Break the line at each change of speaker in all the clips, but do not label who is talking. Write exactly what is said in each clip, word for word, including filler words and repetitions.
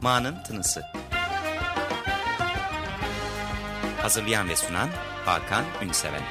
Ma'nın Tınısı. Hazırlayan ve sunan Hakan Ünseven.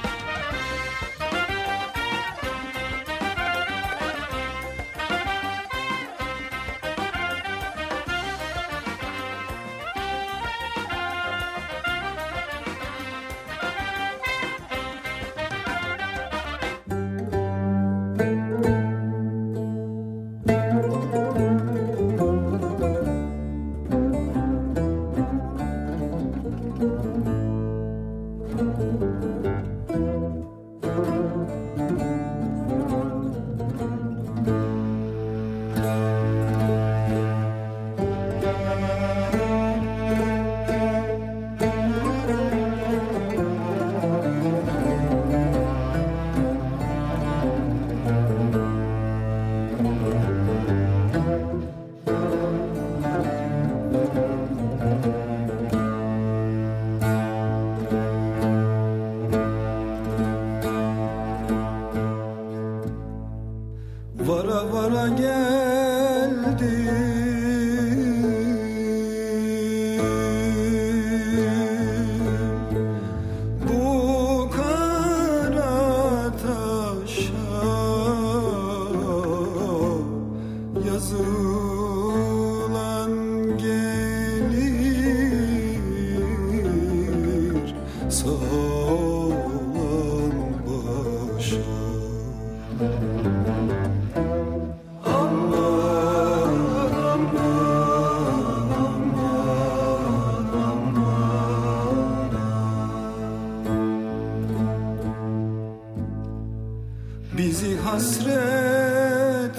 Bizi hasret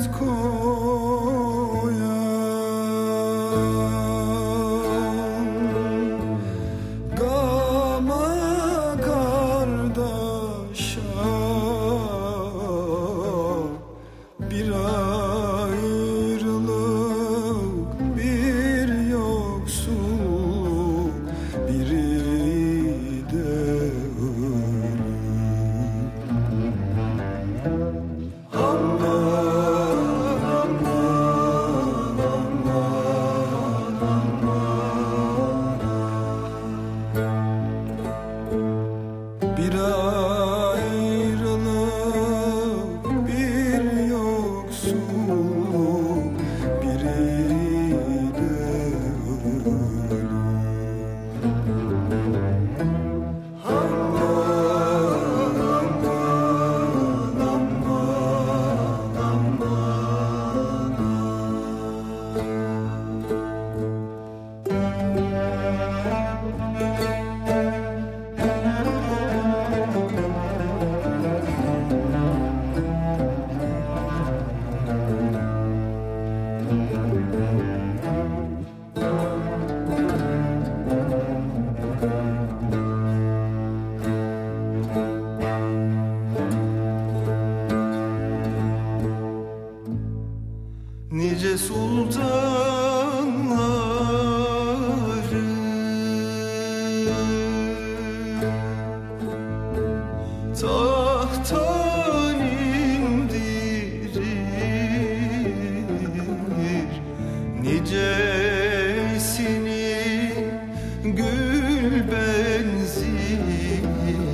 koyan gama kardeşa bir ayrılık, bir yoksulluk, biri de ölüm. Bir ayrılık, bir yoksulluk, biri de ölüm. Nice sultanları tahttan indirir, nicesini gül benzin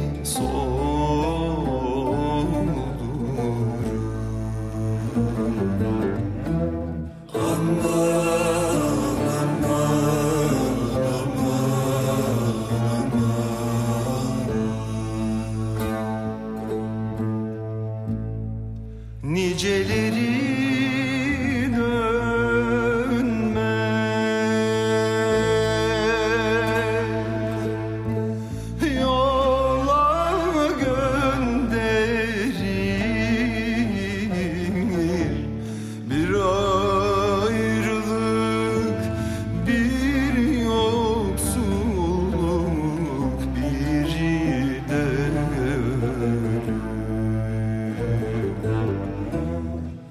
soldurur. Niceleri dönmez, yola gönderir, bir ayrılık, bir yoksulluk, biri de ölüm.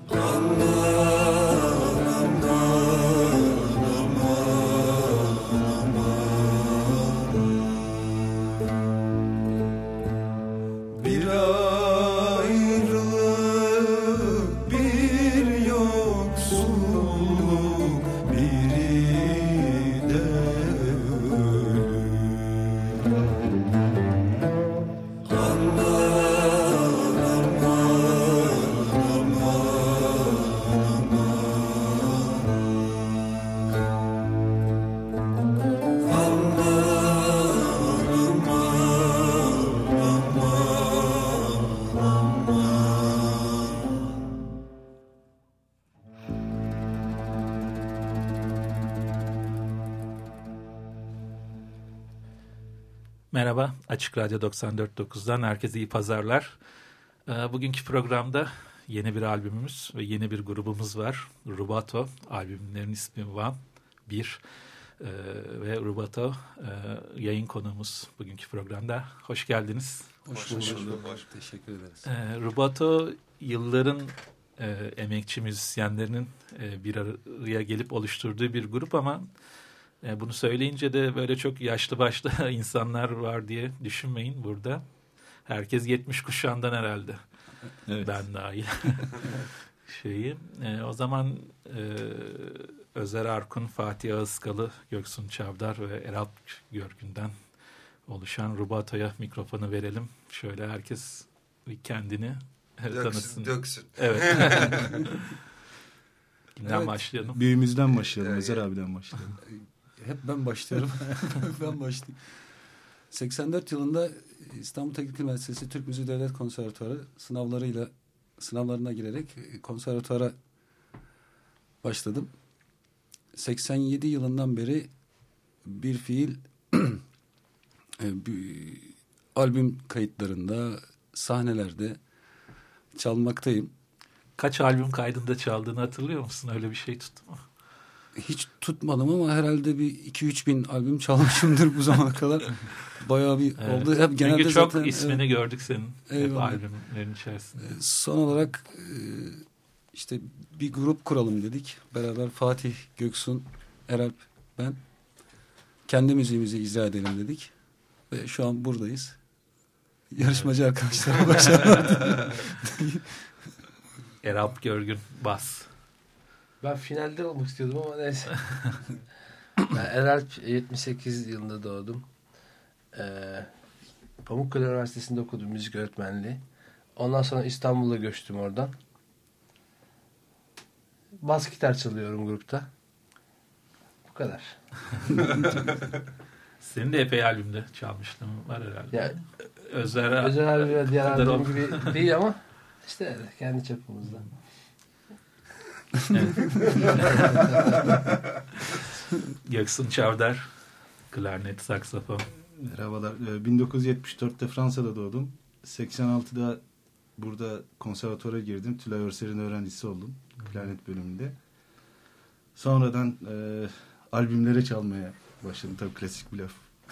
Merhaba, Açık Radyo doksan dört nokta dokuzdan herkese iyi pazarlar. Bugünkü programda yeni bir albümümüz ve yeni bir grubumuz var. Rubato, albümlerin ismi Van bir ve Rubato yayın konuğumuz bugünkü programda. Hoş geldiniz.
Hoş bulduk. Hoş bulduk. Hoş, teşekkür ederiz.
Rubato yılların emekçi müzisyenlerinin bir araya gelip oluşturduğu bir grup ama E, bunu söyleyince de böyle çok yaşlı başlı insanlar var diye düşünmeyin burada. Herkes yetmiş kuşağından herhalde. Evet. Ben dahil. Şeyi. E, o zaman e, Özer Arkun, Fatih Ağızkalı, Göksun Çavdar ve Eralp Görgün'den oluşan Rubato'ya mikrofonu verelim. Şöyle herkes kendini
döksün,
tanısın.
Döksün.
Evet. Kimden evet. başlayalım?
Büyüğümüzden başlayalım. Evet. Özer abiden başlayalım.
Hep ben başlıyorum. ben başlayayım. seksen dört yılında İstanbul Teknik Üniversitesi Türk Müziği Devlet Konservatuarı sınavlarıyla sınavlarına girerek konservatuara başladım. seksen yedi yılından beri bir fiil bir albüm kayıtlarında, sahnelerde çalmaktayım.
Kaç albüm kaydında çaldığını hatırlıyor musun? Öyle bir şey tuttu mu?
Hiç tutmadım ama herhalde bir iki üç bin albüm çalmışımdır bu zamana kadar. Bayağı bir evet. oldu. Hep genelde
çünkü çok
zaten,
ismini evet. gördük senin
Eyvallah.
hep albümlerin içerisinde.
Son olarak işte bir grup kuralım dedik. Beraber Fatih, Göksun, Eralp, ben kendi müziğimizi icra edelim dedik. Ve şu an buradayız. Yarışmacı evet. arkadaşlarım başarılar.
Eralp Görgün, bas.
Ben finalde olmak istiyordum ama neyse. Ben Eralp yetmiş sekiz yılında doğdum. Ee, Pamukkale Üniversitesi'nde okudum müzik öğretmenliği. Ondan sonra İstanbul'a göçtüm oradan. Bas gitar çalıyorum grupta. Bu kadar.
Senin de epey albümde çalmıştın var herhalde.
Ya,
Özer,
Özer abi ve diğer albüm gibi değil ama işte kendi çapımızda.
Evet. Göksun Çavdar, klarnet, saksafon.
Merhabalar. bin dokuz yüz yetmiş dörtte Fransa'da doğdum. seksen altıda burada konservatuvara girdim. Tülay Örser'in öğrencisi oldum. Klarnet bölümünde. Sonradan e, albümlere çalmaya başladım. Tabii klasik bir laf.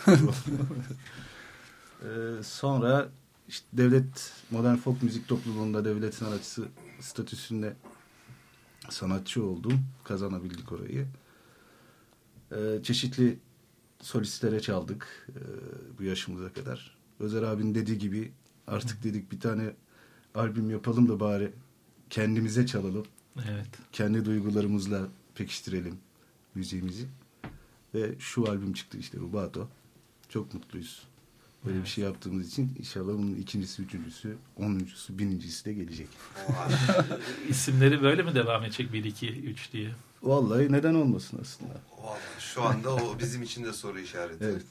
e, sonra işte devlet modern folk müzik topluluğunda devlet sanatçısı statüsünde sanatçı oldum. Kazanabildik orayı. Ee, çeşitli solistlere çaldık e, bu yaşımıza kadar. Özer abinin dediği gibi artık dedik bir tane albüm yapalım da bari kendimize çalalım.
Evet.
Kendi duygularımızla pekiştirelim müziğimizi. Ve şu albüm çıktı işte Rubato. Çok mutluyuz. Böyle evet. bir şey yaptığımız için inşallah bunun ikincisi, üçüncüsü, onuncusu, birincisi de gelecek.
İsimleri böyle mi devam edecek? Bir, iki, üç diye.
Vallahi neden olmasın aslında.
Vallahi şu anda o bizim için de soru işareti.
Evet.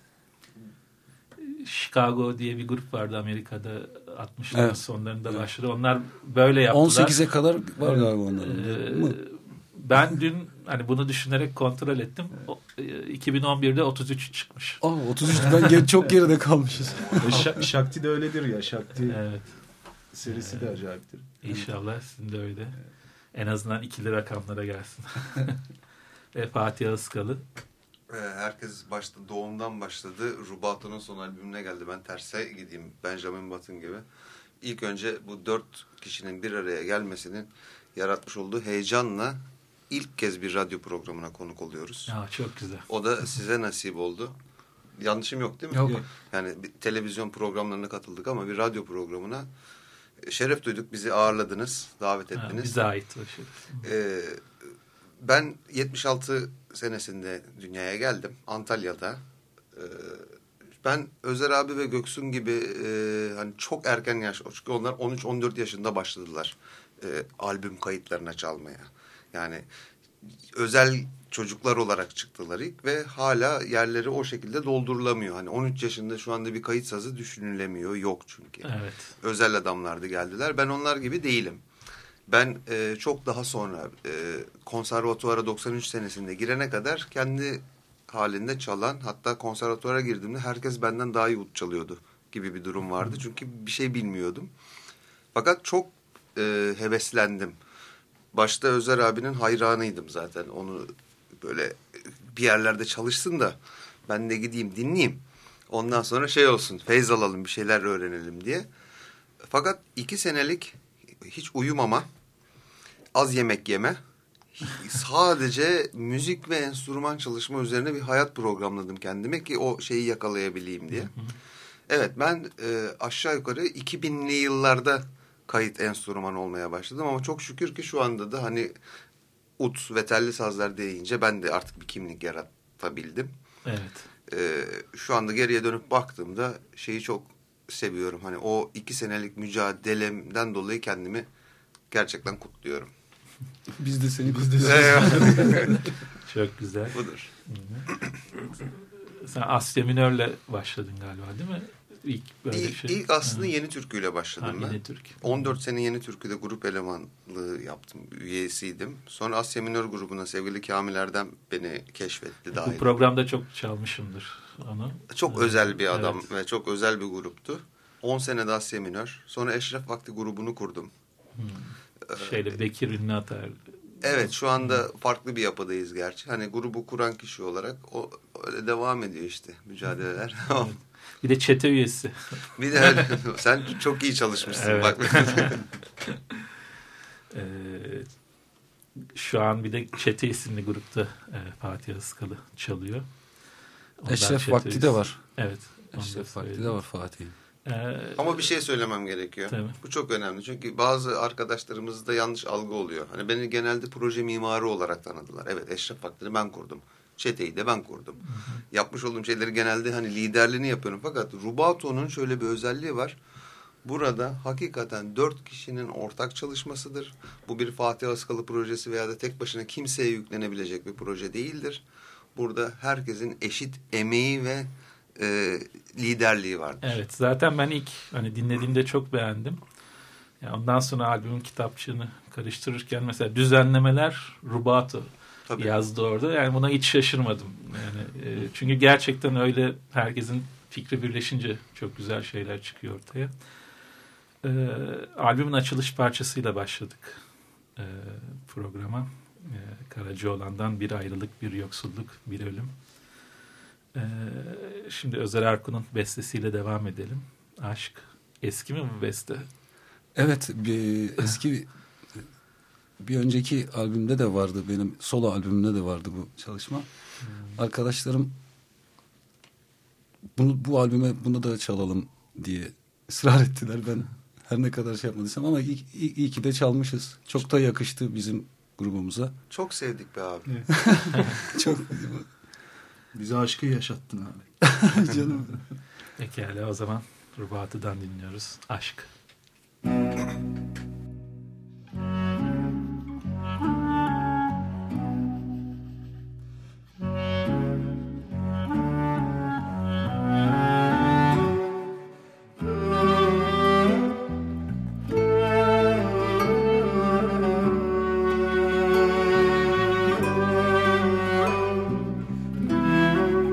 Chicago diye bir grup vardı Amerika'da altmışların
evet.
sonlarında
evet.
başladı. Onlar böyle yaptılar.
on sekize kadar var galiba onların. Ee,
ben dün hani bunu düşünerek kontrol ettim. O, iki bin on birde otuz üç çıkmış.
Aa, otuz üç ben çok geride kalmışız.
e, Şakti de öyledir ya. Şakti
evet.
serisi
evet.
de acayiptir.
İnşallah sizin de öyle. Evet. En azından ikili rakamlara gelsin. Ve Fatih Ağızkalı.
Herkes başta doğumdan başladı. Rubato'nun son albümüne geldi. Ben terse gideyim. Benjamin Button gibi. İlk önce bu dört kişinin bir araya gelmesinin yaratmış olduğu heyecanla ilk kez bir radyo programına konuk oluyoruz.
Ya çok güzel.
O da size nasip oldu. Yanlışım yok değil mi?
Yok.
Yani bir televizyon programlarına katıldık ama bir radyo programına şeref duyduk. Bizi ağırladınız, davet ettiniz.
Ha, bize ait o şey.
Ee, ben yetmiş altı senesinde dünyaya geldim. Antalya'da. Ee, ben Özer abi ve Göksun gibi e, hani çok erken yaş, çünkü onlar on üç on dört yaşında başladılar e, albüm kayıtlarına çalmaya. Yani özel çocuklar olarak çıktılar ilk ve hala yerleri o şekilde doldurulamıyor. Hani on üç yaşında şu anda bir kayıt sazı düşünülemiyor. Yok çünkü.
Evet.
Özel adamlardı geldiler. Ben onlar gibi değilim. Ben e, çok daha sonra e, konservatuvara doksan üç senesinde girene kadar kendi halinde çalan, hatta konservatuvara girdiğimde herkes benden daha iyi ut çalıyordu gibi bir durum vardı. Çünkü bir şey bilmiyordum. Fakat çok e, heveslendim. Başta Özer abinin hayranıydım zaten. Onu böyle bir yerlerde çalışsın da ben de gideyim dinleyeyim. Ondan sonra şey olsun, feyz alalım, bir şeyler öğrenelim diye. Fakat iki senelik hiç uyumama, az yemek yeme, sadece müzik ve enstrüman çalışma üzerine bir hayat programladım kendime ki o şeyi yakalayabileyim diye. Evet, ben e, aşağı yukarı iki binli yıllarda kayıt enstrüman olmaya başladım ama çok şükür ki şu anda da hani ut ve telli sazlar deyince ben de artık bir kimlik yaratabildim.
Evet.
Ee, şu anda geriye dönüp baktığımda şeyi çok seviyorum. Hani o iki senelik mücadelemden dolayı kendimi gerçekten kutluyorum.
Biz de seni kutluyoruz.
Çok güzel.
Budur.
Sen Asya Minör'le başladın galiba değil mi? İlk, böyle
İlk,
şey.
ilk aslında Yeni Türkü'yle başladım
ha,
ben.
Yeni Türk.
on dört sene Yeni Türkü'de grup elemanlığı yaptım. Üyesiydim. Sonra Asya Minör grubuna sevgili Kamil Erdem beni keşfetti.
Bu programda çok çalmışımdır onu.
Çok
evet.
özel bir adam
evet.
ve çok özel bir gruptu. on senede Asya Minör. Sonra Eşref Vakti grubunu kurdum.
Hmm. Şeyle Bekir Ünlü Atar.
Evet, şu anda farklı bir yapıdayız gerçi. Hani grubu kuran kişi olarak o öyle devam ediyor işte mücadeleler.
Evet. Bir de çete üyesi.
Bir de sen çok iyi çalışmışsın.
Evet.
Bak.
ee, şu an bir de Çete isimli grupta e, Fatih Iskalı çalıyor. Ondan
Eşref
Çete
Vakti
üyesi.
de var.
Evet.
Eşref Vakti de var Fatih'in.
Ee,
Ama bir şey söylemem gerekiyor.
Tabii.
Bu çok önemli. Çünkü bazı arkadaşlarımızda yanlış algı oluyor. Hani beni genelde proje mimarı olarak tanıdılar. Evet, Eşref Vakti'ni ben kurdum. Çeteyi de ben kurdum. Hı hı. Yapmış olduğum şeyleri genelde hani liderliğini yapıyorum. Fakat Rubato'nun şöyle bir özelliği var. Burada hakikaten dört kişinin ortak çalışmasıdır. Bu bir Fatih Iskalı projesi veya da tek başına kimseye yüklenebilecek bir proje değildir. Burada herkesin eşit emeği ve e, liderliği vardır.
Evet, zaten ben ilk hani dinlediğimde çok beğendim. Yani ondan sonra albümün kitapçığını karıştırırken mesela düzenlemeler Rubato Tabii. yazdı orada. Yani buna hiç şaşırmadım. Yani e, çünkü gerçekten öyle herkesin fikri birleşince çok güzel şeyler çıkıyor ortaya. E, albümün açılış parçasıyla başladık e, programa. E, Karacaoğlan'dan bir ayrılık, bir yoksulluk, bir ölüm. E, şimdi Özer Erkun'un bestesiyle devam edelim. Aşk. Eski mi bu beste?
Evet, bir, eski bir önceki albümde de vardı, benim solo albümümde de vardı bu çalışma. Hmm. Arkadaşlarım bunu bu albüme bunu da çalalım diye ısrar ettiler. Ben her ne kadar şey yapmadıysam ama iyi, iyi, iyi ki de çalmışız. Çok da yakıştı bizim grubumuza.
Çok sevdik be abi.
Çok.
Bize aşkı yaşattın abi.
Canım.
Pekala, o zaman Rubato'dan dinliyoruz. Aşk.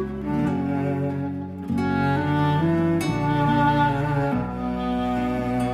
Müzik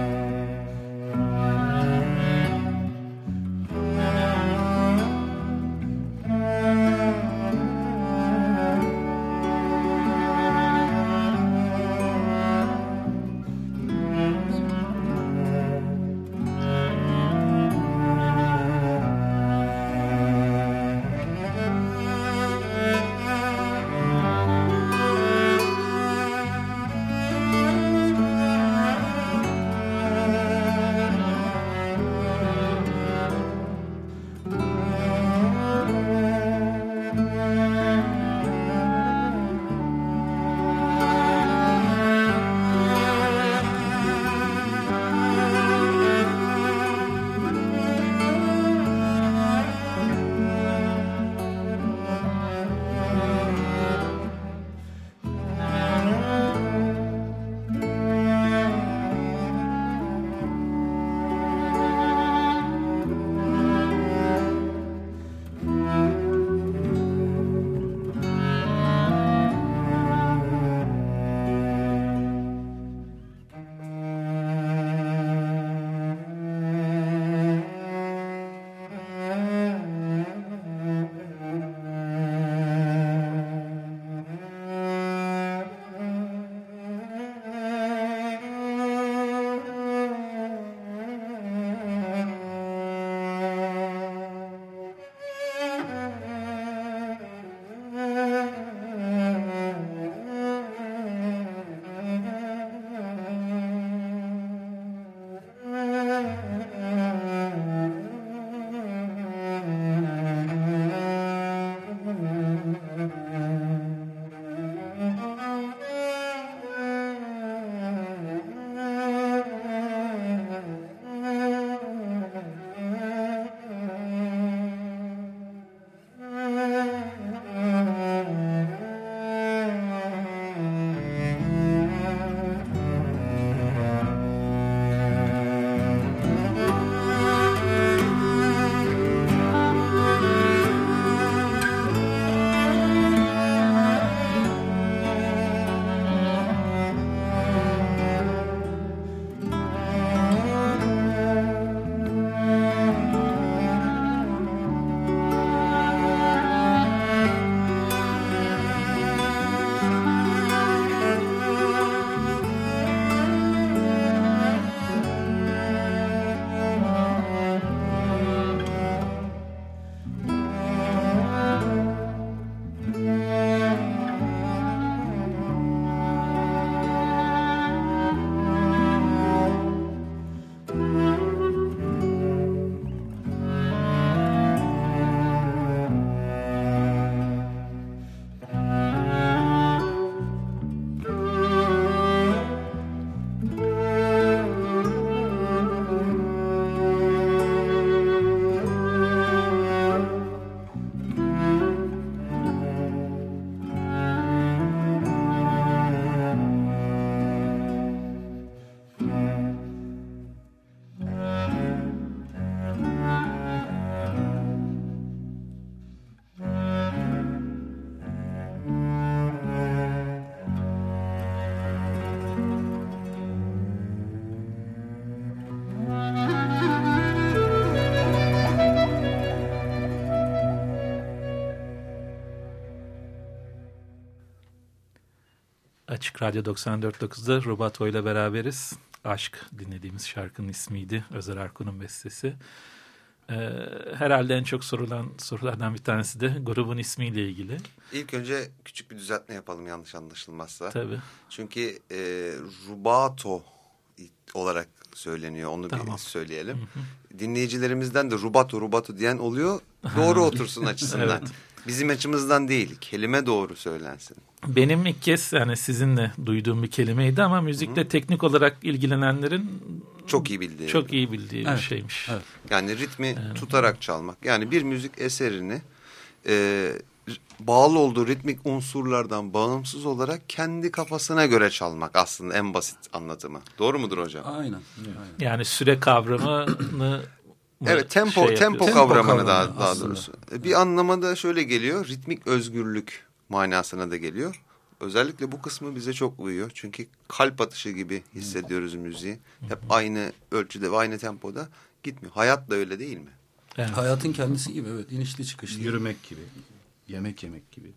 Açık Radyo doksan dört nokta dokuz'da Rubato ile beraberiz. Aşk dinlediğimiz şarkının ismiydi. Özer Arkun'un bestesi. Ee, herhalde en çok sorulan sorulardan bir tanesi de grubun ismiyle ilgili.
İlk önce küçük bir düzeltme yapalım yanlış anlaşılmazsa.
Tabii.
Çünkü e, Rubato olarak söyleniyor. Onu
Tamam.
bir söyleyelim.
Hı hı.
Dinleyicilerimizden de Rubato Rubato diyen oluyor. Doğru otursun açısından.
Evet.
Bizim açımızdan değil. Kelime doğru söylensin.
Benim ilk kez yani sizinle duyduğum bir kelimeydi ama müzikle Hı-hı. teknik olarak ilgilenenlerin
çok iyi bildiği.
Çok iyi bildiği
evet.
bir şeymiş.
Evet.
Yani ritmi
evet.
tutarak çalmak. Yani bir müzik eserini e, bağlı olduğu ritmik unsurlardan bağımsız olarak kendi kafasına göre çalmak aslında en basit anlatımı. Doğru mudur hocam?
Aynen. Aynen.
Yani süre kavramını
evet, tempo
şey
tempo
yapıyoruz.
kavramını
Tempo
daha,
kavramı
daha
aslında.
doğrusu. Bir anlamada şöyle geliyor. Ritmik özgürlük manasına da geliyor. Özellikle bu kısmı bize çok uyuyor. Çünkü kalp atışı gibi hissediyoruz müziği. Hep aynı ölçüde ve aynı tempoda gitmiyor. Hayat da öyle değil mi?
Evet.
Hayatın kendisi gibi, evet, inişli çıkışlı.
Yürümek gibi. Yemek yemek gibi.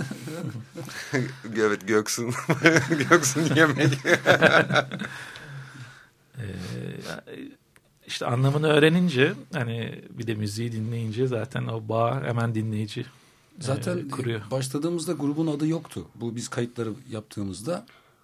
Evet, Göksun. Göksun yemek.
Ee, işte anlamını öğrenince hani bir de müziği dinleyince zaten o bağ hemen dinleyici
Zaten
e, kuruyor.
Başladığımızda grubun adı yoktu. Bu biz kayıtları yaptığımızda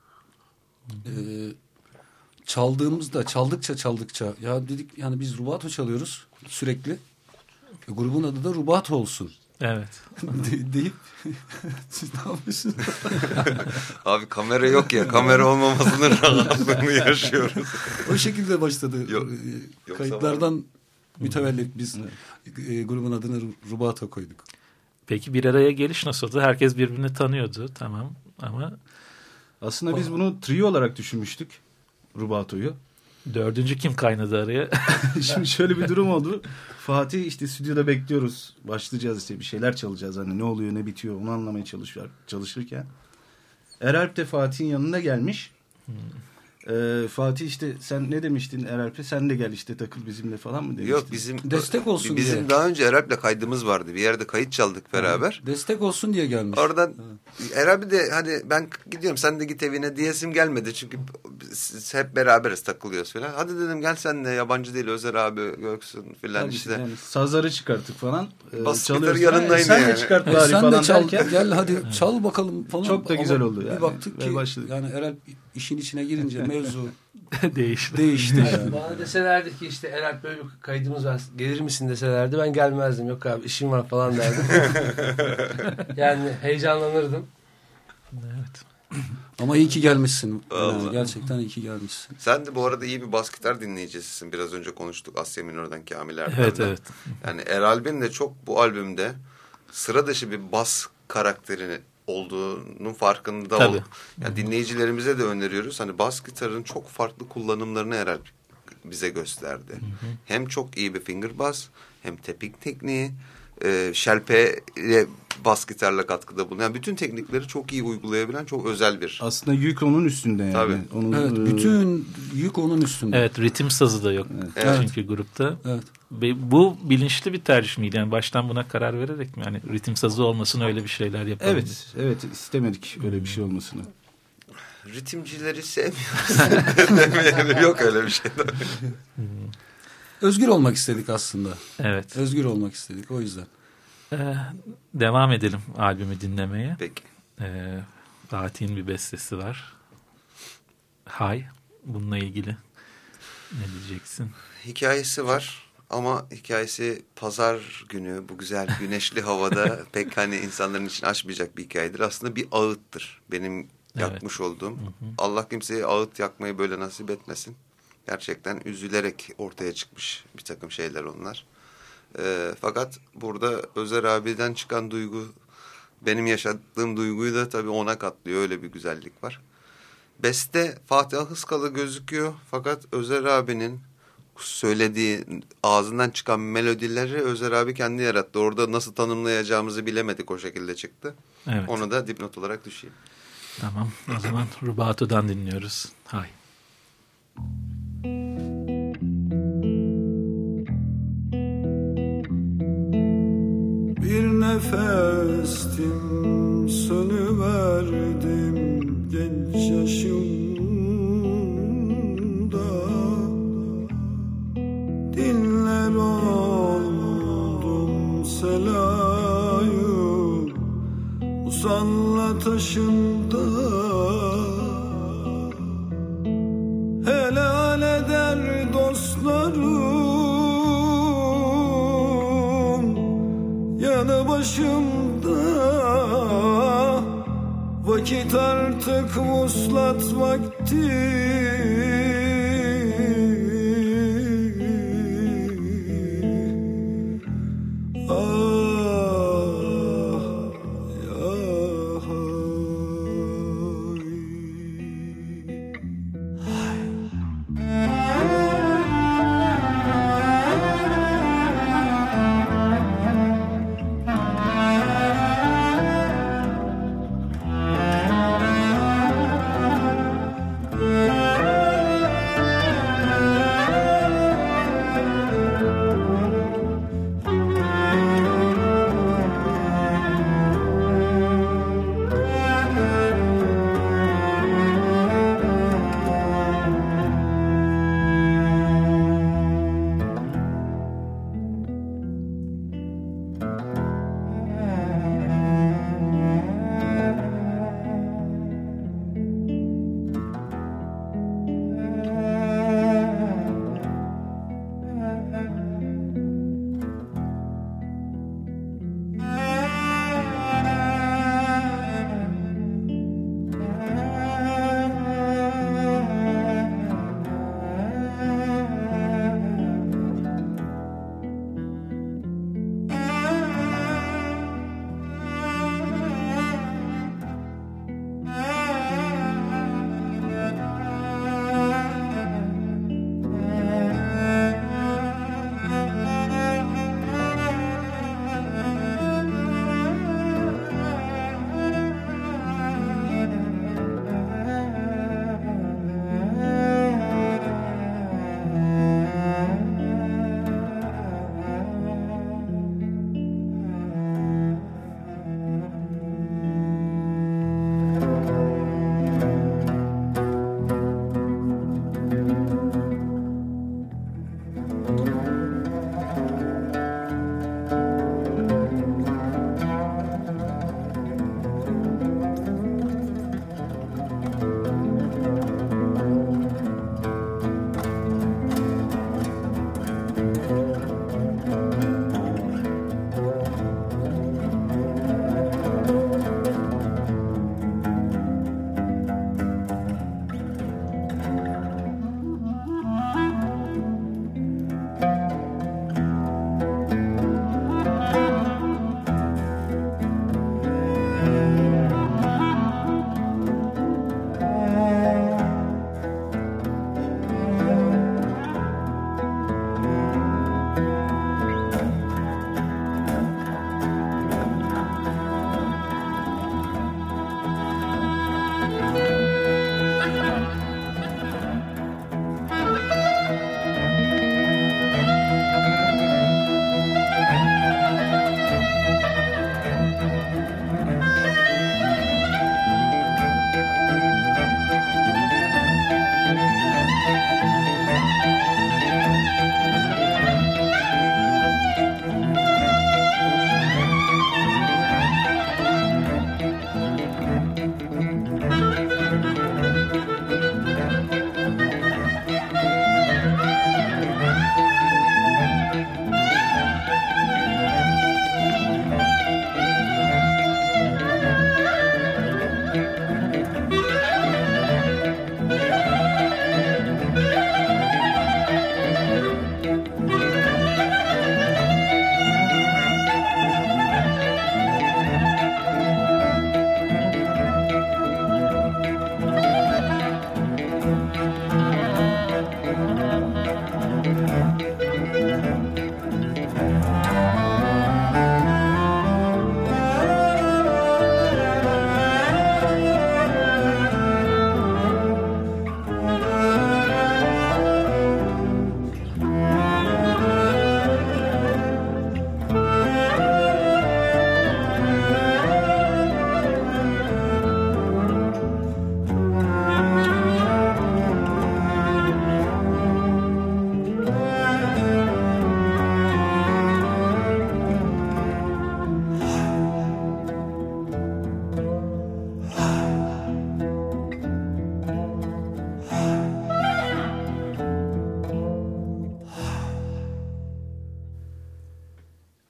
e, çaldığımızda çaldıkça çaldıkça ya dedik yani biz rubato çalıyoruz sürekli. E, grubun adı da Rubato olsun.
Evet.
De, deyip siz ne yapıyorsunuz?
Abi kamera yok ya. Kamera olmamasının rahatlığını yaşıyoruz.
O şekilde başladı.
Yok,
E, Kayıtlardan mütevellit biz e, grubun adını Rubato koyduk.
Peki bir araya geliş nasıldı? Herkes birbirini tanıyordu, tamam, ama
aslında biz bunu trio olarak düşünmüştük. Rubato'yu.
Dördüncü kim kaynadı araya?
Şimdi şöyle bir durum oldu. Fatih işte stüdyoda bekliyoruz. Başlayacağız işte bir şeyler çalacağız. Hani ne oluyor ne bitiyor onu anlamaya çalışıyor, çalışırken. Eralp de Fatih'in yanına gelmiş. Hmm. Ee, Fatih işte sen ne demiştin Eralp'e? Sen de gel işte takıl bizimle falan mı demiştin?
Yok bizim
destek olsun
bizim
diye.
daha önce Eralp'le kaydımız vardı. Bir yerde kayıt çaldık beraber.
Ha, destek olsun diye gelmiş.
Oradan Eralp de hadi ben gidiyorum sen de git evine diyesim gelmedi. Çünkü biz hep beraberiz takılıyoruz falan. Hadi dedim gel sen de yabancı değil Özer abi Göksun falan işte.
Yani sazları çıkarttık falan. E,
Bas
çalıyoruz.
gitarı yanındaydı
Sen
yani.
de çıkart
E,
bari
sen
falan
de çal,
derken.
gel hadi çal bakalım falan.
Çok da
Ama
güzel oldu yani.
Bir baktık ki
Ve başladık.
yani Eralp işin içine girince mevzu
Değişti.
değişti yani.
Bana deselerdi ki işte Eralp böyle bir kaydımız var gelir misin deselerdi ben gelmezdim. Yok abi işim var falan derdim. Yani heyecanlanırdım.
Evet.
Ama iyi ki gelmişsin.
Vallahi.
Yani gerçekten iyi ki gelmişsin.
Sen de bu arada iyi bir bas gitar dinleyicisisin. Biraz önce konuştuk Asya Minör'den Kamil Erdem'den.
Evet, evet.
Yani Eralp'in de çok bu albümde sıra dışı bir bas karakterini olduğunun farkında
Tabii.
ol. Yani dinleyicilerimize de öneriyoruz. Hani bas gitarın çok farklı kullanımlarını Eralp bize gösterdi. Hı hı. Hem çok iyi bir finger bass, hem tepik tekniği, e, şelpeye bas gitarla katkıda bulunan. Yani bütün teknikleri çok iyi uygulayabilen çok özel bir.
Aslında yük onun üstünde yani.
Tabii.
Onun,
Evet, bütün yük onun üstünde.
Evet, ritim sazı da yok
Evet.
çünkü grupta.
Evet.
Ve bu bilinçli bir tercih miydi? Yani baştan buna karar vererek mi? Yani ritim sazı olmasın öyle bir şeyler yapalım.
Evet, evet istemedik öyle bir şey olmasını.
Ritimcileri sevmiyoruz. Yok öyle bir şey.
Özgür olmak istedik aslında.
Evet.
Özgür olmak istedik o yüzden.
Ee, devam edelim albümü dinlemeye.
Peki.
Ee, Fatih'in bir bestesi var. Hay. Bununla ilgili ne diyeceksin?
Hikayesi var ama hikayesi pazar günü bu güzel güneşli havada pek hani insanların için açmayacak bir hikayedir. Aslında bir ağıttır. Benim yakmış evet. olduğum. Hı hı. Allah kimseye ağıt yakmayı böyle nasip etmesin. Gerçekten üzülerek ortaya çıkmış bir takım şeyler onlar. E, fakat burada Özer abiden çıkan duygu benim yaşadığım duyguyu da tabii ona katlıyor. Öyle bir güzellik var. Beste Fatih Ahıskalı gözüküyor fakat Özer abinin söylediği ağzından çıkan melodileri Özer abi kendi yarattı. Orada nasıl tanımlayacağımızı bilemedik o şekilde çıktı.
Evet.
Onu da dipnot olarak düşeyim.
Tamam o zaman Rubato'dan dinliyoruz. Hay.
Bir nefestim sönüverdim genç dinler oldum selayı Musalla taşında helal eder dostlarım yanı başımda vakit artık vuslat vakti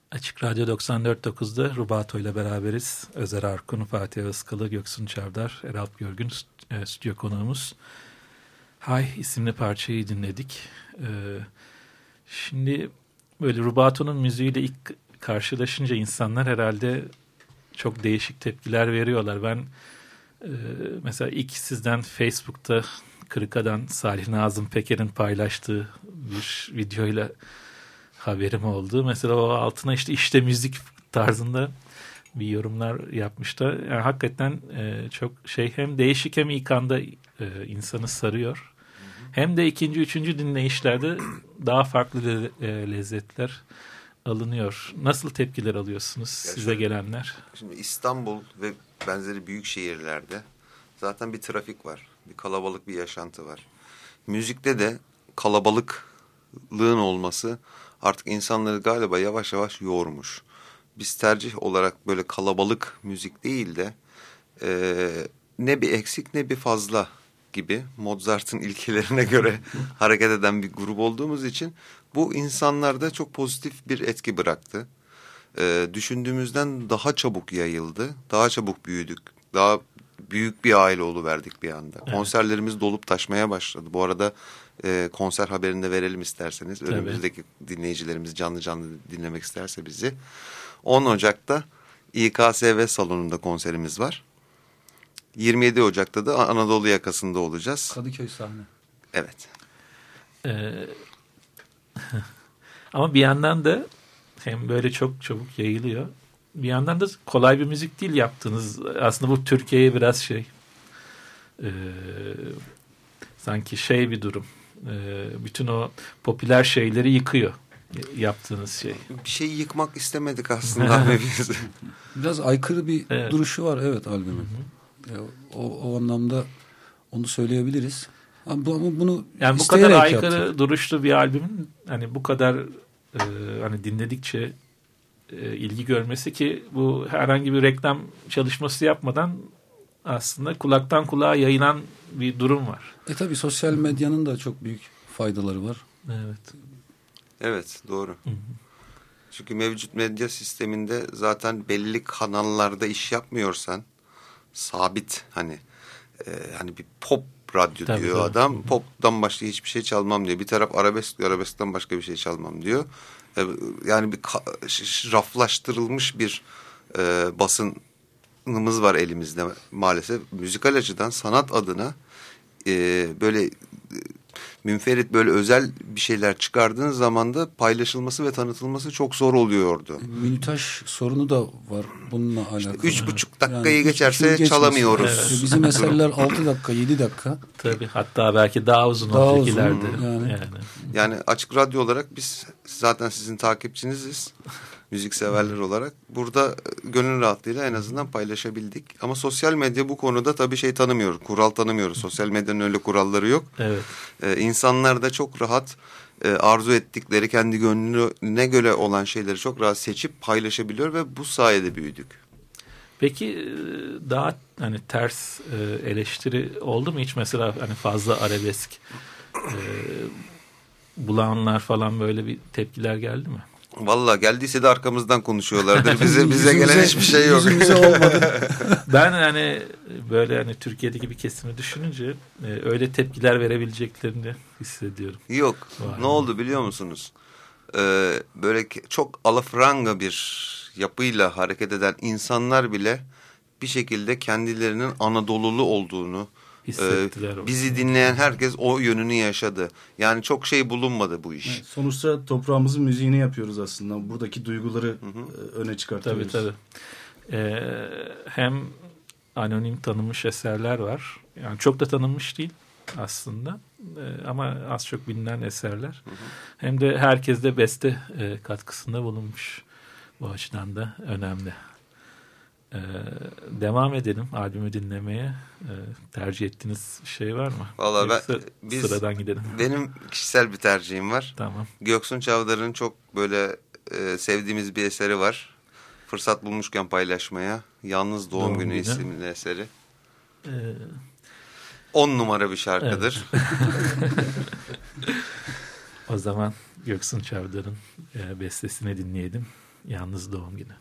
Açık Radyo doksan dört nokta dokuz'da Rubato ile beraberiz. Özer Arkun, Fatih Özkalı, Göksun Çavdar, Eralp Görgün e, stüdyo konuğumuz. Hay isimli parçayı dinledik. E, şimdi böyle Rubato'nun müziğiyle ilk karşılaşınca insanlar herhalde çok değişik tepkiler veriyorlar. Ben e, mesela ilk sizden Facebook'ta Kırıka'dan Salih Nazım Peker'in paylaştığı bir videoyla haberim oldu. Mesela o altına işte işte müzik tarzında bir yorumlar yapmışlar. Yani hakikaten e, çok şey, hem değişik hem ilk anda e, insanı sarıyor. Hı hı. Hem de ikinci, üçüncü dinleyişlerde daha farklı le, e, lezzetler alınıyor. Nasıl tepkiler alıyorsunuz ya size şöyle, gelenler?
Şimdi İstanbul ve benzeri büyük şehirlerde zaten bir trafik var. Bir kalabalık bir yaşantı var. Müzikte de kalabalıklığın olması artık insanları galiba yavaş yavaş yoğurmuş. Biz tercih olarak böyle kalabalık müzik değil de e, ne bir eksik ne bir fazla gibi Mozart'ın ilkelerine göre hareket eden bir grup olduğumuz için bu insanlarda çok pozitif bir etki bıraktı. E, düşündüğümüzden daha çabuk yayıldı, daha çabuk büyüdük, daha büyük bir aile oluverdik bir anda. Evet. Konserlerimiz dolup taşmaya başladı. Bu arada e, konser haberini de verelim isterseniz. Tabii. Önümüzdeki dinleyicilerimiz canlı canlı dinlemek isterse bizi. on Ocak'ta İ K S V salonunda konserimiz var. yirmi yedi Ocak'ta da Anadolu yakasında olacağız.
Kadıköy sahne.
Evet.
Ee, ama bir yandan da hem böyle çok çabuk yayılıyor. Bir yandan da kolay bir müzik değil yaptığınız. Aslında bu Türkiye'ye biraz şey e, sanki şey bir durum. E, bütün o popüler şeyleri yıkıyor yaptığınız şey.
Bir şey yıkmak istemedik aslında.
Biraz aykırı bir
evet.
duruşu var evet albümün. O, o anlamda onu söyleyebiliriz. Ama bunu
yani bu kadar aykırı yaptık. Duruşlu bir albümün hani bu kadar e, hani dinledikçe e, ilgi görmesi, ki bu herhangi bir reklam çalışması yapmadan aslında kulaktan kulağa yayılan bir durum var.
E tabii sosyal medyanın da çok büyük faydaları var.
Evet.
Evet doğru.
Hı hı.
Çünkü mevcut medya sisteminde zaten belli kanallarda iş yapmıyorsan sabit hani e, hani bir pop radyo tabii, diyor tabii. Adam. Pop'tan başka hiçbir şey çalmam diyor. Bir taraf arabesk diyor. Arabeskten başka bir şey çalmam diyor. E, yani bir raflaştırılmış bir e, basınımız var elimizde maalesef. Müzikal açıdan sanat adına e, böyle e, münferit böyle özel bir şeyler çıkardığın zaman da paylaşılması ve tanıtılması çok zor oluyordu.
Minütaj sorunu da var bununla alakalı. İşte
üç buçuk dakikayı yani geçerse çalamıyoruz.
Evet. Bizim eserler altı dakika, yedi dakika.
Tabii hatta belki daha uzun
daha
olacak ileride.
Yani.
yani. Yani açık radyo olarak biz zaten sizin takipçiniziz. Müzikseverler olarak. Burada gönül rahatlığıyla en azından paylaşabildik. Ama sosyal medya bu konuda tabii şey tanımıyor. Kural tanımıyoruz. Sosyal medyanın öyle kuralları yok.
Evet.
Ee, insanlar da çok rahat e, arzu ettikleri kendi gönlüne göre olan şeyleri çok rahat seçip paylaşabiliyor ve bu sayede büyüdük.
Peki daha hani ters eleştiri oldu mu hiç, mesela hani fazla arabesk e, bulanlar falan, böyle bir tepkiler geldi mi?
Vallahi geldiyse de arkamızdan konuşuyorlardır. Bize bize gelen hiçbir şey yok.
olmadı.
Ben hani böyle hani Türkiye'deki bir kesimi düşününce e, öyle tepkiler verebileceklerini hissediyorum.
Yok. Var ne mi? Oldu biliyor musunuz? Ee, böyle çok alafranga bir yapıyla hareket eden insanlar bile bir şekilde kendilerinin Anadolulu olduğunu,
hissettiler.
E, bizi dinleyen herkes o yönünü yaşadı. Yani çok şey bulunmadı bu iş.
Evet, sonuçta toprağımızın müziğini yapıyoruz aslında. Buradaki duyguları hı hı. öne çıkartıyoruz.
Tabii tabii. Ee, hem anonim tanınmış eserler var. Yani çok da tanınmış değil aslında. Ee, ama az çok bilinen eserler. Hı hı. Hem de herkes de beste e, katkısında bulunmuş. Bu açıdan da önemli. Ee, devam edelim albümü dinlemeye. Ee, tercih ettiğiniz şey var mı?
Vallahi ben, biz,
sıradan gidelim.
Benim kişisel bir tercihim var.
Tamam.
Göksun Çavdar'ın çok böyle e, sevdiğimiz bir eseri var. Fırsat bulmuşken paylaşmaya. Yalnız Doğum, Doğum Günü, Günü isimli eseri. Ee, On numara bir şarkıdır.
Evet. O zaman Göksun Çavdar'ın e, bestesini dinleyelim. Yalnız Doğum Günü.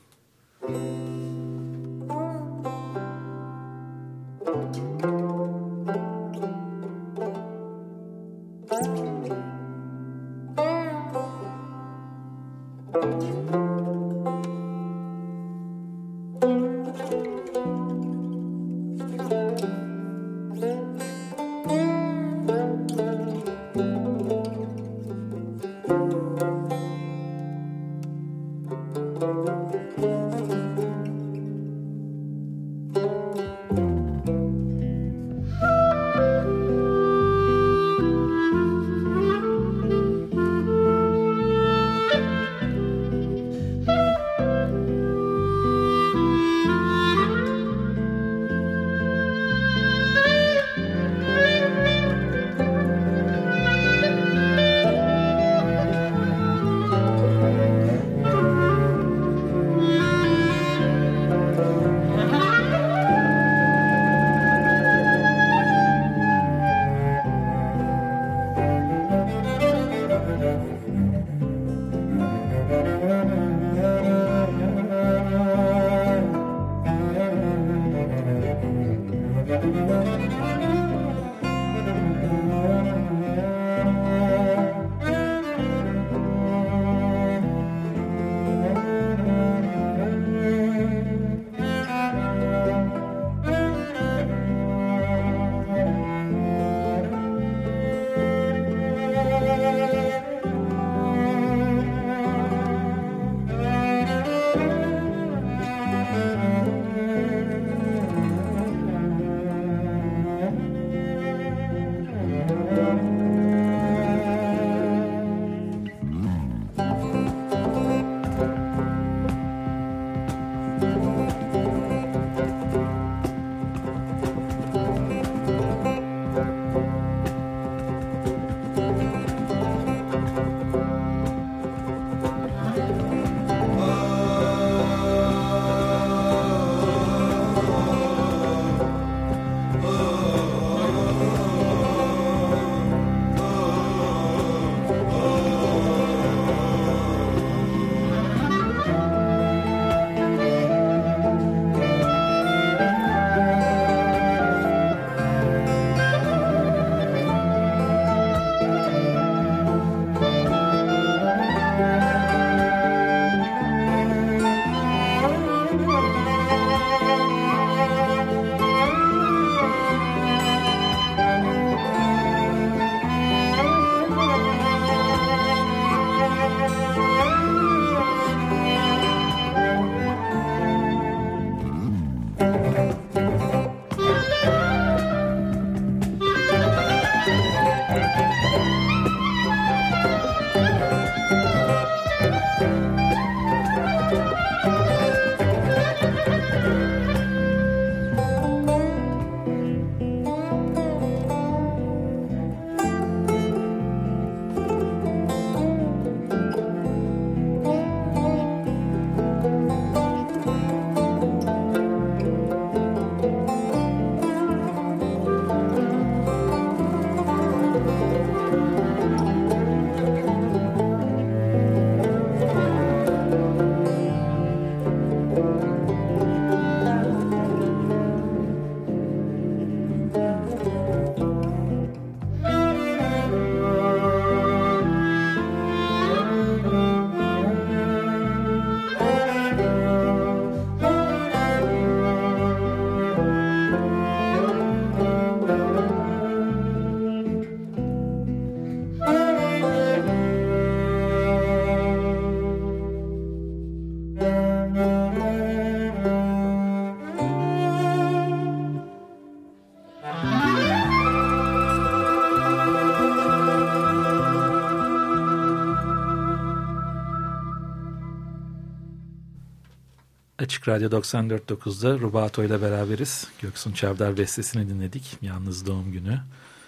Açık Radyo doksan dört nokta dokuz'da Rubato ile beraberiz. Göksun Çavdar bestesini dinledik. Yalnız Doğum Günü.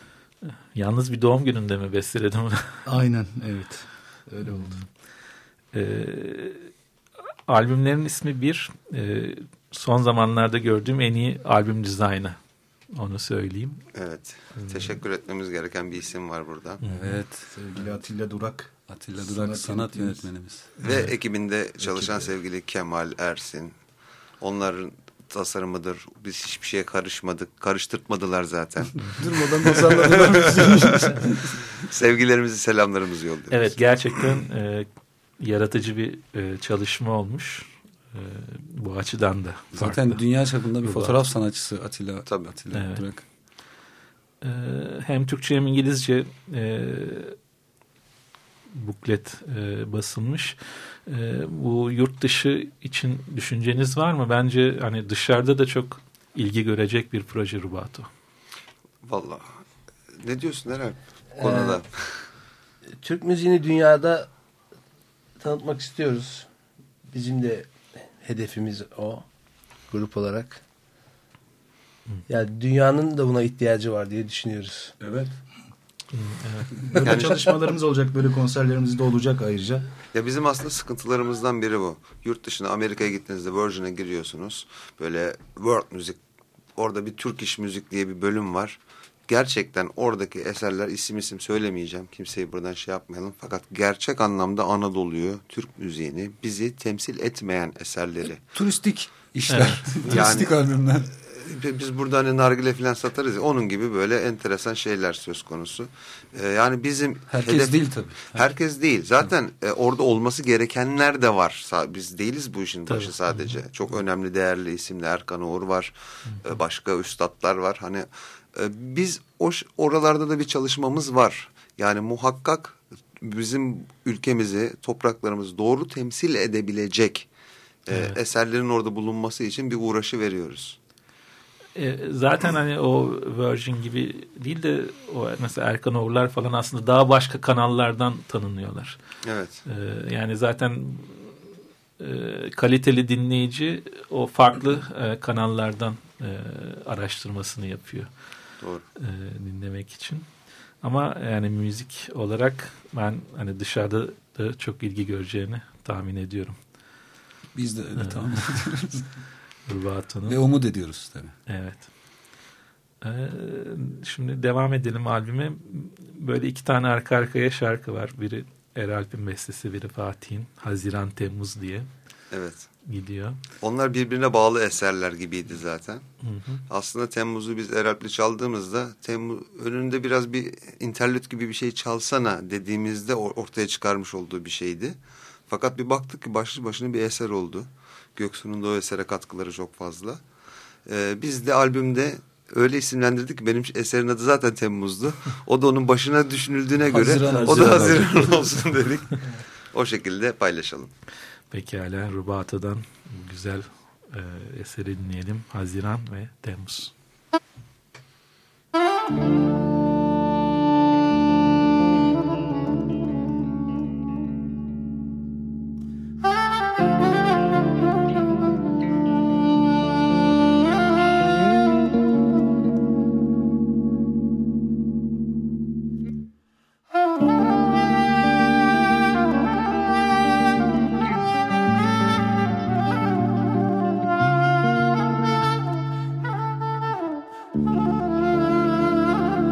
Yalnız bir doğum gününde mi besteledim?
Aynen, evet. Öyle oldu.
Ee, albümlerin ismi bir. E, son zamanlarda gördüğüm en iyi albüm dizaynı. Onu söyleyeyim.
Evet. Hmm. Teşekkür etmemiz gereken bir isim var burada.
Evet. Sevgili Atilla Durak.
Atilla Durak
Sanat
sanat
yönetmenimiz.
yönetmenimiz.
Ve ekibinde çalışan sevgili Kemal Ersin. Onların tasarımıdır. Biz hiçbir şeye karışmadık. Karıştırtmadılar zaten.
Durmadan tasarladılar.
Sevgilerimizi, selamlarımızı yolluyoruz.
Evet, gerçekten e, yaratıcı bir e, çalışma olmuş. E, bu açıdan da farklı.
Zaten dünya çapında bir
Rubat.
fotoğraf sanatçısı Atilla,
Tabii.
Atilla
Evet.
Durak.
E, hem Türkçe hem İngilizce e, buklet e, basılmış. E, bu yurt dışı için düşünceniz var mı? Bence hani dışarıda da çok ilgi görecek bir proje Rubato.
Vallahi. Ne diyorsun Erel bu konuda?
Ee, Türk müziğini dünyada tanıtmak istiyoruz. Bizim de hedefimiz o. Grup olarak. Yani dünyanın da buna ihtiyacı var diye düşünüyoruz.
Evet.
Evet.
Böyle
Yani-
çalışmalarımız olacak. Böyle konserlerimiz de olacak ayrıca.
Ya bizim aslında sıkıntılarımızdan biri bu. Yurt dışına, Amerika'ya gittiğinizde Virgin'e giriyorsunuz. Böyle world müzik, orada bir Türk iş müzik diye bir bölüm var. Gerçekten oradaki eserler, isim isim söylemeyeceğim. Kimseyi buradan şey yapmayalım. Fakat gerçek anlamda Anadolu'yu, Türk müziğini, bizi temsil etmeyen eserleri.
Turistik işler. Turistik
Yani-
albümler.
Biz burada hani nargile falan satarız ya, onun gibi böyle enteresan şeyler söz konusu. Ee, yani bizim
Herkes
hedef-
değil tabii.
Herkes değil. Zaten e, orada olması gerekenler de var. Sa- Biz değiliz bu işin başı
Tabii.
sadece. Çok önemli, değerli isimler. Erkan Oğur var. E, başka üstadlar var. Hani e, biz o ş- oralarda da bir çalışmamız var. Yani muhakkak bizim ülkemizi, topraklarımızı doğru temsil edebilecek e,
Evet.
eserlerin orada bulunması için bir uğraşı veriyoruz.
E, zaten hani o Virgin gibi değil de o mesela Erkan Oğurlar falan aslında daha başka kanallardan tanınıyorlar.
Evet.
E, yani zaten e, kaliteli dinleyici o farklı e, kanallardan e, araştırmasını yapıyor
Doğru.
e, dinlemek için. Ama yani müzik olarak ben hani dışarıda da çok ilgi göreceğini tahmin ediyorum.
Biz de öyle
Evet.
tahmin ediyoruz.
Rubato'nun.
Ve umut ediyoruz tabii.
Evet. Ee, şimdi devam edelim albüme. Böyle iki tane arka arkaya şarkı var. Biri Eralp'in bestesi, biri Fatih'in. Haziran Temmuz diye
Evet.
gidiyor.
Onlar birbirine bağlı eserler gibiydi zaten.
Hı hı.
Aslında Temmuz'u biz Eralp'le çaldığımızda Temmuz önünde biraz bir interlüt gibi bir şey çalsana dediğimizde ortaya çıkarmış olduğu bir şeydi. Fakat bir baktık ki başlı başına bir eser oldu. Göksu'nun da o esere katkıları çok fazla. Ee, biz de albümde öyle isimlendirdik ki benim eserin adı zaten Temmuz'du. O da onun başına düşünüldüğüne göre
Haziran,
o da
Haziran
Haziran olsun dedik. O şekilde paylaşalım.
Pekala, Rubato'dan güzel e, eseri dinleyelim. Haziran ve Temmuz.
Thank you.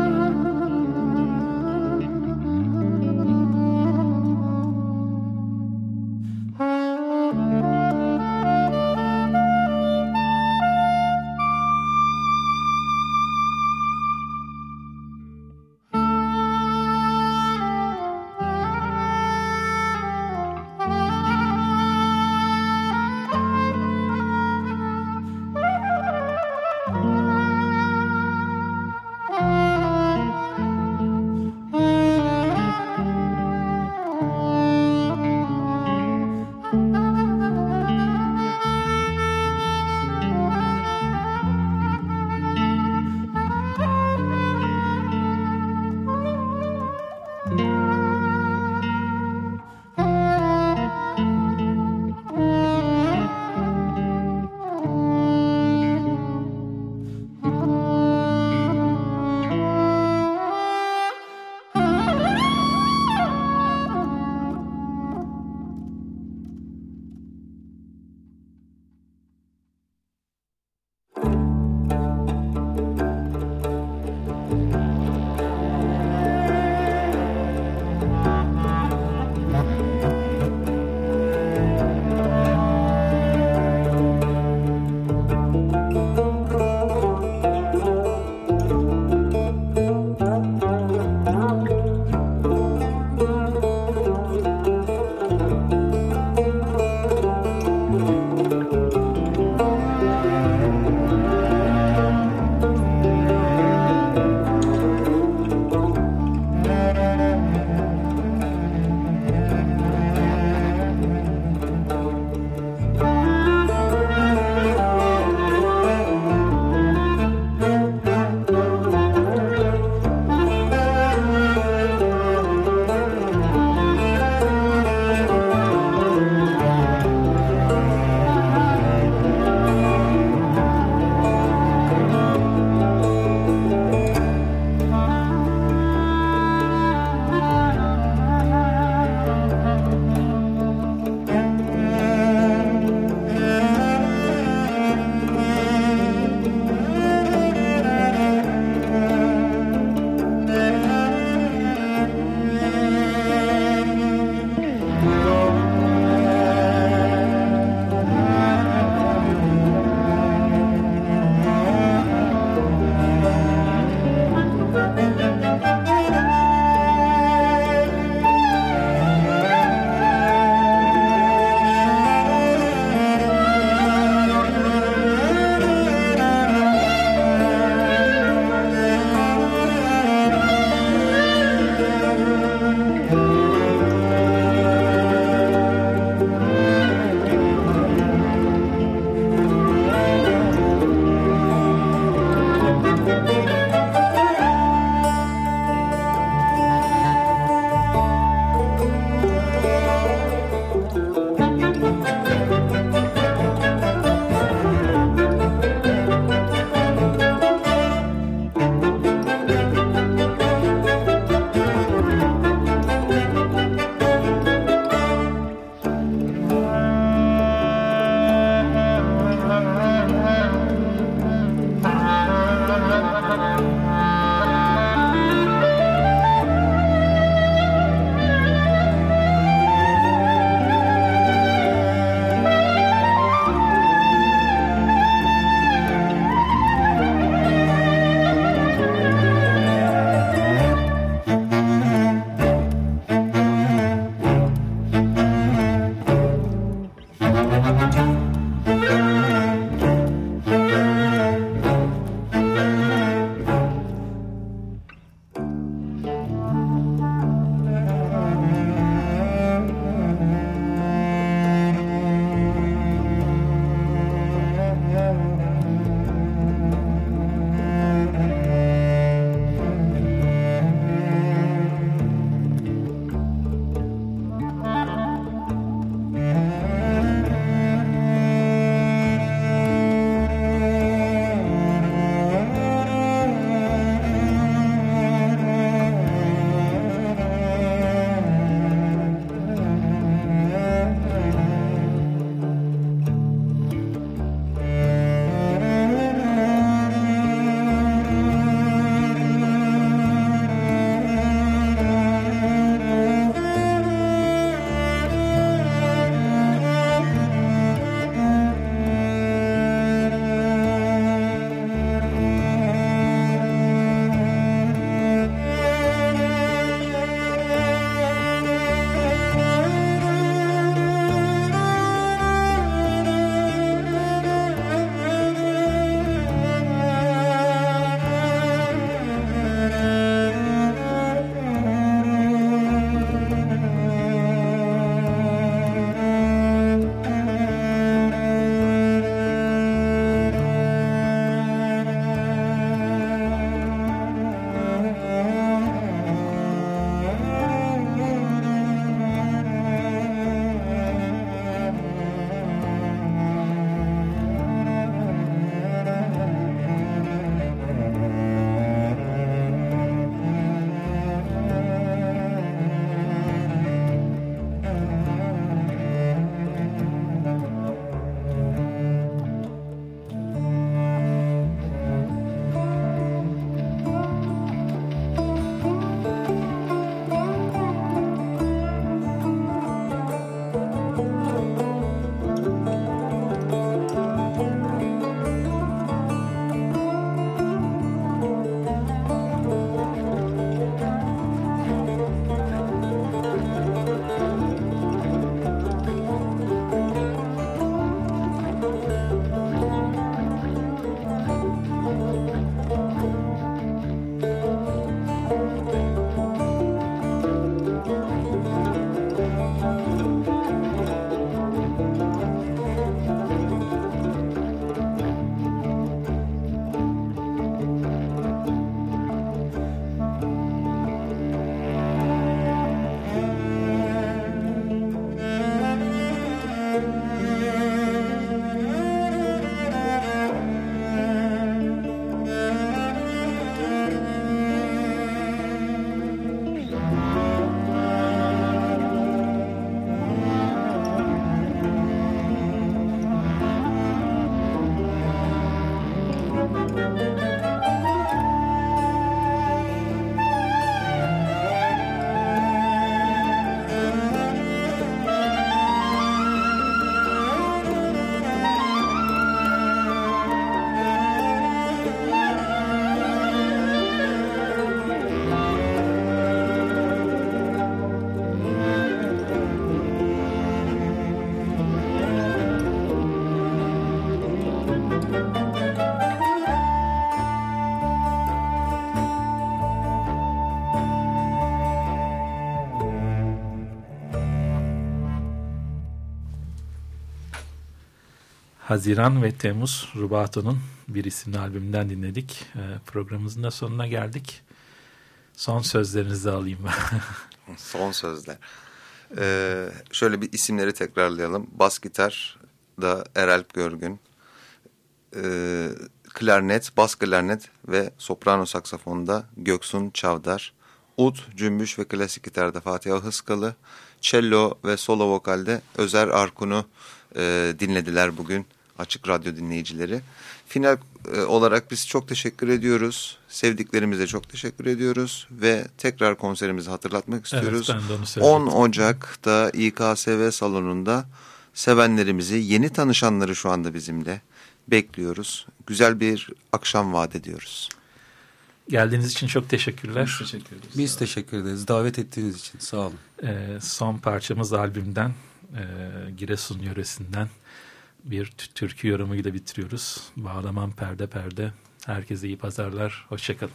Haziran ve Temmuz Rubato'nun bir isimli albümünden dinledik. E, programımızın da sonuna geldik. Son sözlerinizi alayım ben.
Son sözler. Ee, şöyle bir isimleri tekrarlayalım. Bas gitar da Eralp Görgün. Ee, klarnet, bas klarnet ve soprano saksafonda Göksun Çavdar. Ud, cümbüş ve klasik gitarda Fatih Hıskalı. Cello ve solo vokalde Özer Arkun'u e, dinlediler bugün Açık Radyo dinleyicileri. Final e, olarak biz çok teşekkür ediyoruz. Sevdiklerimize çok teşekkür ediyoruz ve tekrar konserimizi hatırlatmak istiyoruz.
Evet, ben de onu söyleyecektim.
on Ocak'ta İ K S V salonunda sevenlerimizi, yeni tanışanları şu anda bizimle bekliyoruz. Güzel bir akşam vaat ediyoruz.
Geldiğiniz için çok teşekkürler.
Biz teşekkür ederiz.
Biz teşekkür ederiz. Davet ettiğiniz için. Sağ olun.
E, son parçamız albümden e, Giresun yöresinden bir türkü yorumuyla bitiriyoruz. Bağlamam perde perde. Herkese iyi pazarlar. Hoşçakalın.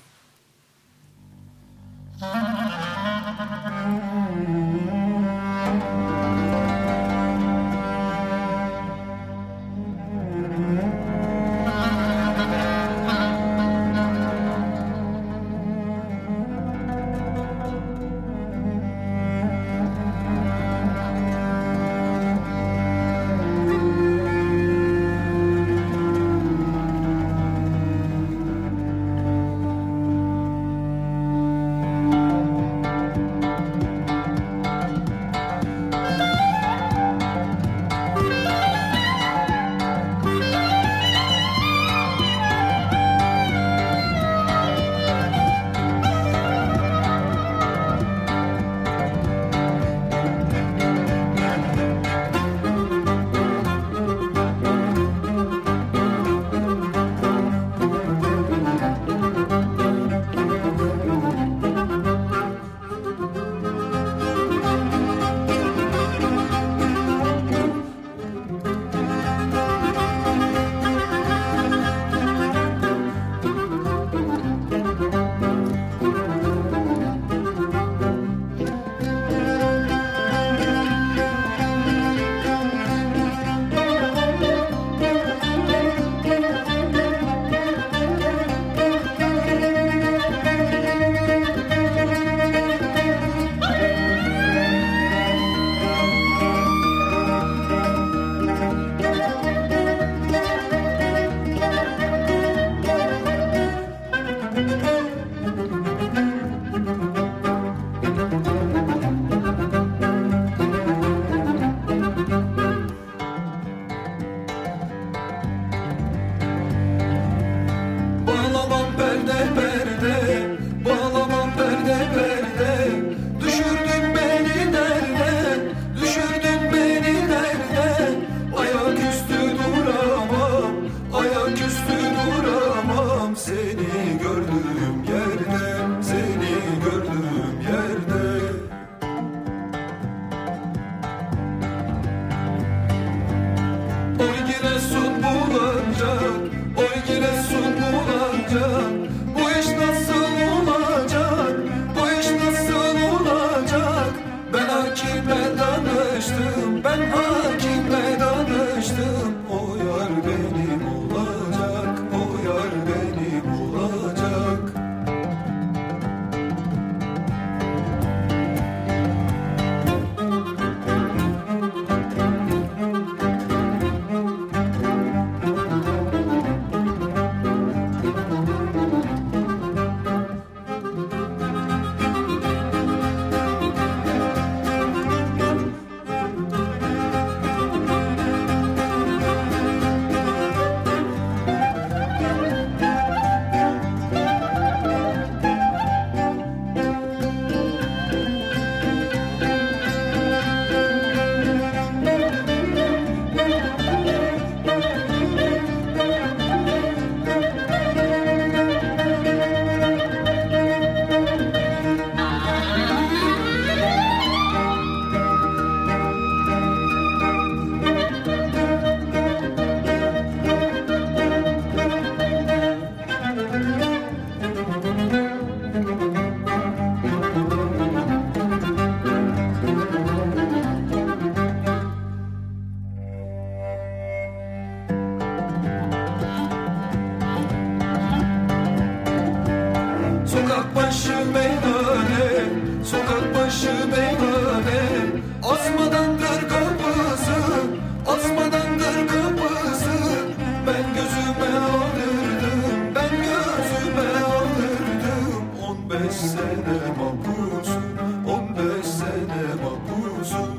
Sokak başı meyhane, sokak başı meyhane. Asmadandır kapısı, asmadandır kapısı. Ben gözüme alırdım, ben gözüme alırdım. On beş sene mahpusu, on beş sene mahpusu.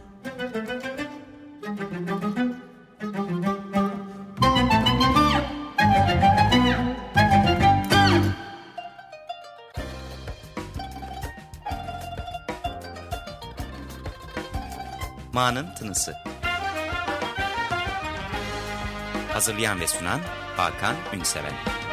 Ma'nın Tınısı. Hazırlayan ve sunan Hakan Ünseven.